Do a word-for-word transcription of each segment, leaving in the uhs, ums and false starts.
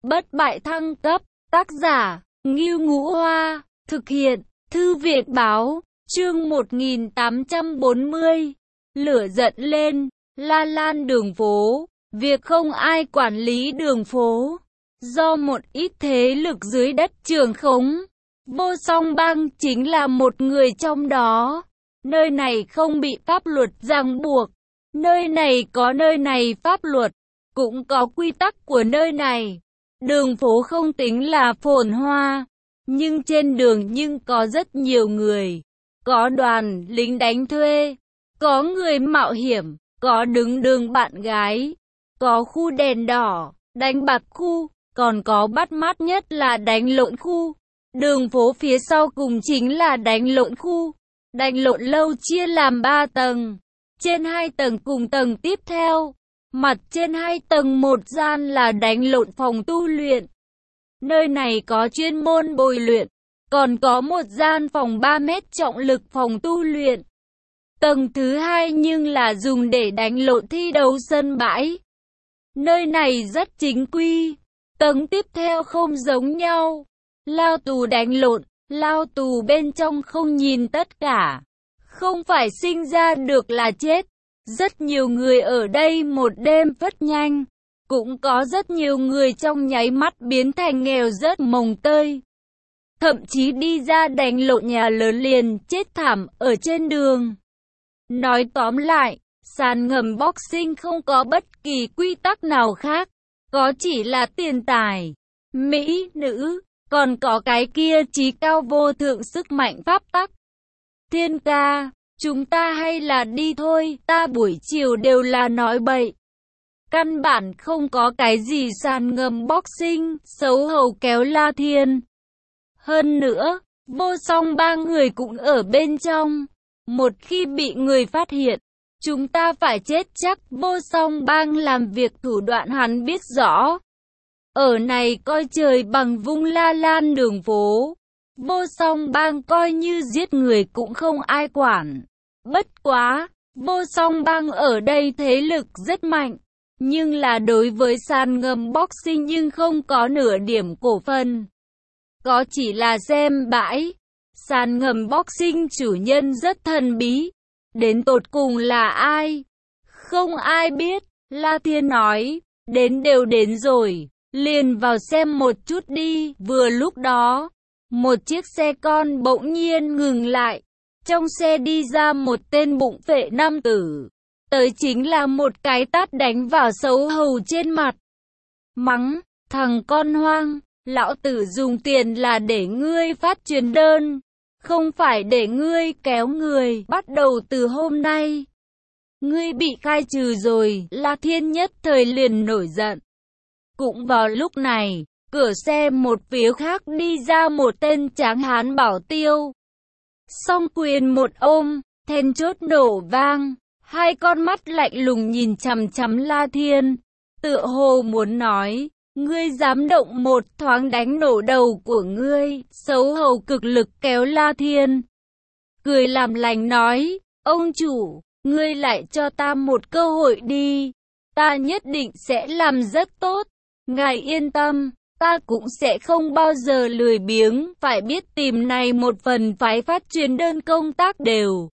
Bất bại thăng cấp, tác giả, Ngưu Ngũ Hoa, thực hiện, Thư viện báo, chương một nghìn tám trăm bốn mươi. Lửa giận lên, La Lan đường phố, việc không ai quản lý đường phố, do một ít thế lực dưới đất trường khống. Vô Song Bang chính là một người trong đó. Nơi này không bị pháp luật ràng buộc. Nơi này có nơi này pháp luật, cũng có quy tắc của nơi này. Đường phố không tính là phồn hoa, nhưng trên đường nhưng có rất nhiều người. Có đoàn lính đánh thuê, có người mạo hiểm, có đứng đường bạn gái, có khu đèn đỏ, đánh bạc khu, còn có bắt mắt nhất là đánh lộn khu. Đường phố phía sau cùng chính là đánh lộn khu. Đánh lộn lâu chia làm ba tầng. Trên hai tầng cùng tầng tiếp theo. Mặt trên hai tầng một gian là đánh lộn phòng tu luyện. Nơi này có chuyên môn bồi luyện. Còn có một gian phòng ba mét trọng lực phòng tu luyện. Tầng thứ hai nhưng là dùng để đánh lộn thi đấu sân bãi. Nơi này rất chính quy. Tầng tiếp theo không giống nhau. Lao tù đánh lộn, lao tù bên trong không nhìn tất cả. Không phải sinh ra được là chết. Rất nhiều người ở đây một đêm rất nhanh. Cũng có rất nhiều người trong nháy mắt biến thành nghèo rất mồng tơi. Thậm chí đi ra đánh lộn nhà lớn liền chết thảm ở trên đường. Nói tóm lại, sàn ngầm boxing không có bất kỳ quy tắc nào khác. Có chỉ là tiền tài, mỹ, nữ, còn có cái kia trí cao vô thượng sức mạnh pháp tắc. Thiên ca, chúng ta hay là đi thôi, ta buổi chiều đều là nói bậy. Căn bản không có cái gì sàn ngầm boxing, xấu hầu kéo La Thiên. Hơn nữa, Vô Song ba người cũng ở bên trong. Một khi bị người phát hiện, chúng ta phải chết chắc. Vô Song Bang làm việc thủ đoạn hắn biết rõ. Ở này coi trời bằng vung La Lan đường phố. Vô Song Bang coi như giết người cũng không ai quản. Bất quá, Vô Song Bang ở đây thế lực rất mạnh. Nhưng là đối với sàn ngầm boxing nhưng không có nửa điểm cổ phần. Có chỉ là xem bãi. Sàn ngầm boxing chủ nhân rất thần bí. Đến tột cùng là ai? Không ai biết. La Thiên nói, đến đều đến rồi. Liền vào xem một chút đi. Vừa lúc đó, một chiếc xe con bỗng nhiên ngừng lại. Trong xe đi ra một tên bụng phệ nam tử. Tới chính là một cái tát đánh vào xấu hầu trên mặt. Mắng, thằng con hoang, lão tử dùng tiền là để ngươi phát truyền đơn. Không phải để ngươi kéo người. Bắt đầu từ hôm nay, ngươi bị khai trừ rồi. La Thiên nhất thời liền nổi giận. Cũng vào lúc này, cửa xe một phía khác đi ra một tên tráng hán bảo tiêu. Song quyền một ôm, then chốt nổ vang. Hai con mắt lạnh lùng nhìn chằm chằm La Thiên. Tựa hồ muốn nói, ngươi dám động một thoáng đánh nổ đầu của ngươi. Xấu hầu cực lực kéo La Thiên. Cười làm lành nói, ông chủ, ngươi lại cho ta một cơ hội đi. Ta nhất định sẽ làm rất tốt. Ngài yên tâm, ta cũng sẽ không bao giờ lười biếng. Phải biết tìm này một phần phái phát truyền đơn công tác đều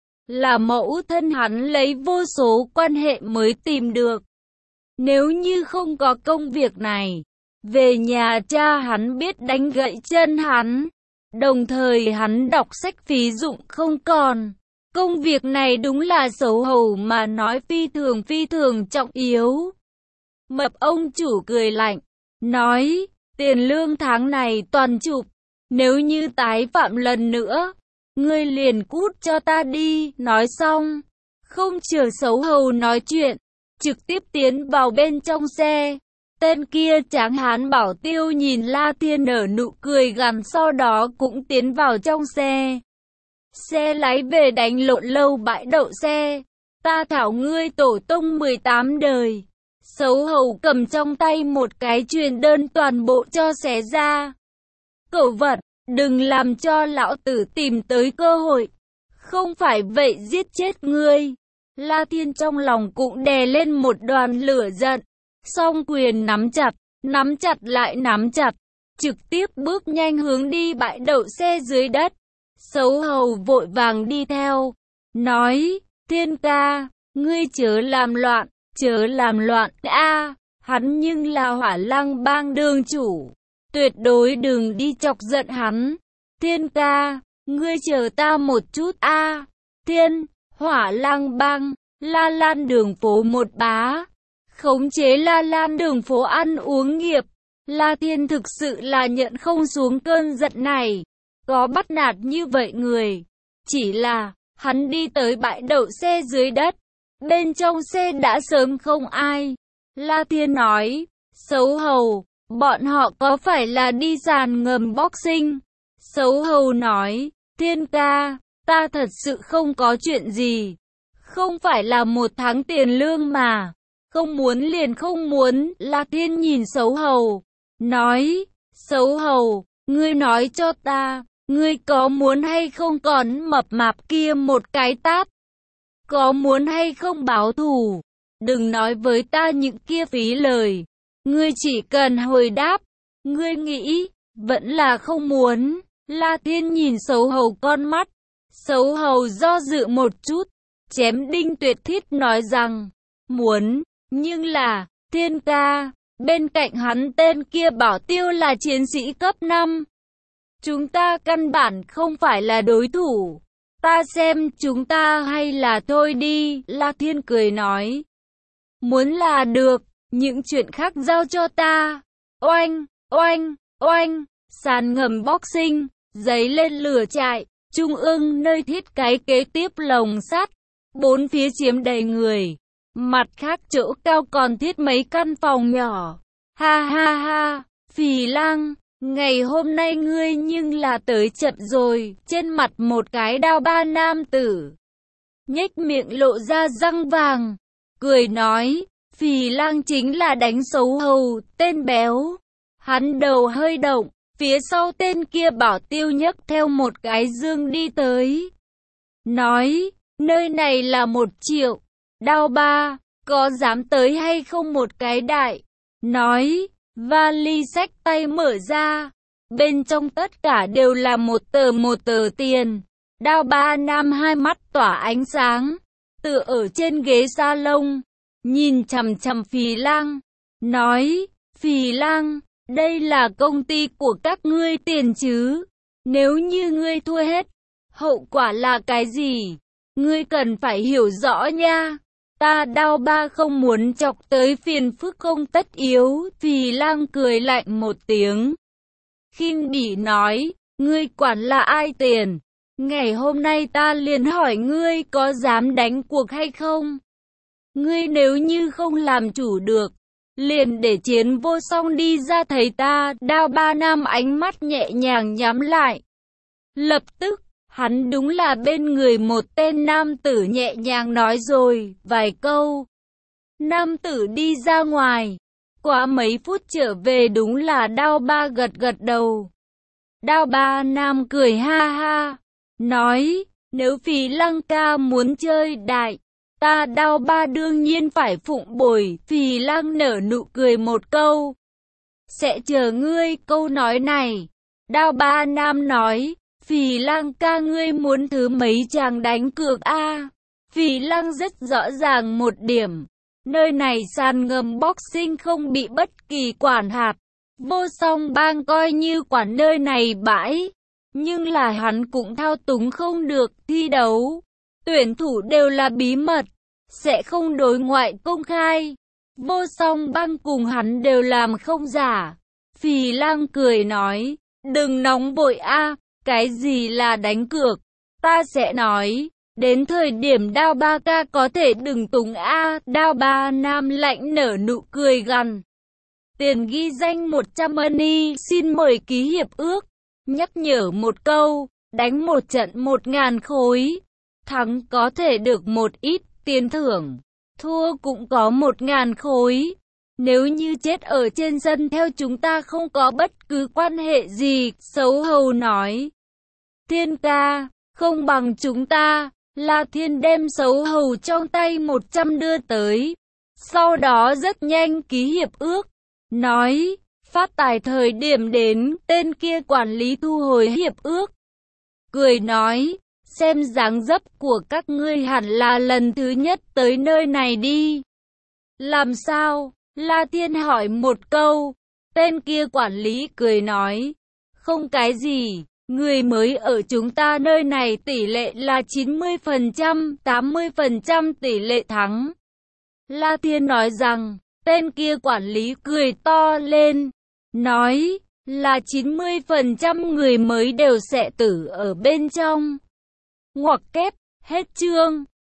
là mẫu thân hắn lấy vô số quan hệ mới tìm được. Nếu như không có công việc này, về nhà cha hắn biết đánh gãy chân hắn. Đồng thời hắn đọc sách phí dụng không còn. Công việc này đúng là xấu hầu mà nói phi thường phi thường trọng yếu. Mập ông chủ cười lạnh, nói, tiền lương tháng này toàn chụp. Nếu như tái phạm lần nữa, ngươi liền cút cho ta đi. Nói xong, không chờ xấu hầu nói chuyện, trực tiếp tiến vào bên trong xe. Tên kia tráng hán bảo tiêu nhìn La Thiên nở nụ cười gằn, sau đó cũng tiến vào trong xe. Xe lái về đánh lộn lâu bãi đậu xe. Ta thảo ngươi tổ tông mười tám đời. Xấu hầu cầm trong tay một cái truyền đơn toàn bộ cho xé ra. Cẩu vật, đừng làm cho lão tử tìm tới cơ hội. Không phải vậy giết chết ngươi. La Thiên trong lòng cũng đè lên một đoàn lửa giận. Song quyền nắm chặt, nắm chặt lại nắm chặt, trực tiếp bước nhanh hướng đi bãi đậu xe dưới đất. Sấu hầu vội vàng đi theo, nói, Thiên ca, ngươi chớ làm loạn, chớ làm loạn, a, hắn nhưng là Hỏa Lăng Bang đường chủ, tuyệt đối đừng đi chọc giận hắn. Thiên ca, ngươi chờ ta một chút a. Thiên, Hỏa Lăng Bang, La Lan đường phố một bá, khống chế La Lan đường phố ăn uống nghiệp. La Thiên thực sự là nhận không xuống cơn giận này, có bắt nạt như vậy người. Chỉ là, hắn đi tới bãi đậu xe dưới đất, bên trong xe đã sớm không ai. La Thiên nói, Sấu hầu, bọn họ có phải là đi sàn ngầm boxing? Sấu hầu nói, Thiên ca, ta thật sự không có chuyện gì. Không phải là một tháng tiền lương mà. Không muốn liền không muốn. La Thiên nhìn Sấu hầu, nói, Sấu hầu, ngươi nói cho ta, ngươi có muốn hay không còn mập mạp kia một cái tát? Có muốn hay không báo thù? Đừng nói với ta những kia phí lời. Ngươi chỉ cần hồi đáp. Ngươi nghĩ, vẫn là không muốn. La Thiên nhìn Sấu hầu con mắt. Sấu hầu do dự một chút, chém đinh tuyệt thiết nói rằng, muốn, nhưng là, Thiên ca, bên cạnh hắn tên kia bảo tiêu là chiến sĩ cấp năm. Chúng ta căn bản không phải là đối thủ. Ta xem chúng ta hay là thôi đi. La Thiên cười nói, muốn là được, những chuyện khác giao cho ta. Oanh, oanh, oanh, sàn ngầm boxing, giấy lên lửa chạy, trung ương nơi thiết cái kế tiếp lồng sắt, bốn phía chiếm đầy người, mặt khác chỗ cao còn thiết mấy căn phòng nhỏ. Ha ha ha, Phì Lang, ngày hôm nay ngươi nhưng là tới chậm rồi. Trên mặt một cái đao ba nam tử, nhếch miệng lộ ra răng vàng, cười nói, Phì Lang chính là đánh Sấu hầu, tên béo. Hắn đầu hơi động, phía sau tên kia bảo tiêu nhấc theo một cái dương đi tới. Nói, nơi này là một triệu. Đao ba, có dám tới hay không một cái đại? Nói, vali xách tay mở ra. Bên trong tất cả đều là một tờ một tờ tiền. Đao ba nam hai mắt tỏa ánh sáng, tựa ở trên ghế salon, nhìn chằm chằm Phì Lang, nói, Phì Lang, đây là công ty của các ngươi tiền chứ? Nếu như ngươi thua hết, hậu quả là cái gì? Ngươi cần phải hiểu rõ nha. Ta Đao ba không muốn chọc tới phiền phức không tất yếu. Phì Lang cười lạnh một tiếng, khinh bỉ nói, ngươi quản là ai tiền? Ngày hôm nay ta liền hỏi ngươi có dám đánh cuộc hay không? Ngươi nếu như không làm chủ được, liền để Chiến Vô Song đi ra thấy ta. Đao ba nam ánh mắt nhẹ nhàng nhắm lại. Lập tức, hắn đúng là bên người một tên nam tử nhẹ nhàng nói rồi vài câu. Nam tử đi ra ngoài. Quá mấy phút trở về đúng là Đao ba gật gật đầu. Đao ba nam cười ha ha, nói, nếu Phì Lang ca muốn chơi đại, ta Đao ba đương nhiên phải phụng bồi. Phì Lang nở nụ cười một câu, sẽ chờ ngươi câu nói này. Đao ba nam nói, Phì Lang ca ngươi muốn thứ mấy chàng đánh cược a? Phì Lang rất rõ ràng một điểm, nơi này sàn ngầm boxing không bị bất kỳ quản hạt. Vô Song Bang coi như quản nơi này bãi, nhưng là hắn cũng thao túng không được. Thi đấu, tuyển thủ đều là bí mật, sẽ không đối ngoại công khai. Vô Song Bang cùng hắn đều làm không giả. Phì Lang cười nói, đừng nóng vội a, cái gì là đánh cược? Ta sẽ nói, đến thời điểm Đao ba ca có thể đừng túng a. Đao ba nam lạnh nở nụ cười gằn. Tiền ghi danh một trăm money, xin mời ký hiệp ước. Nhắc nhở một câu, đánh một trận một ngàn khối. Thắng có thể được một ít tiền thưởng, thua cũng có một ngàn khối. Nếu như chết ở trên sân theo chúng ta không có bất cứ quan hệ gì. Sấu hầu nói, Thiên ca, không bằng chúng ta. La Thiên đem Sấu hầu trong tay một trăm đưa tới, sau đó rất nhanh ký hiệp ước. nói, phát tài thời điểm đến, tên kia quản lý thu hồi hiệp ước. Cười nói, xem dáng dấp của các ngươi hẳn là lần thứ nhất tới nơi này đi. Làm sao? La Thiên hỏi một câu. Tên kia quản lý cười nói, không cái gì, người mới ở chúng ta nơi này tỷ lệ là chín mươi phần trăm, tám mươi phần trăm tỷ lệ thắng. La Thiên nói rằng, tên kia quản lý cười to lên, nói là chín mươi phần trăm người mới đều sẽ tử ở bên trong. Ngoặc kép, hết chương.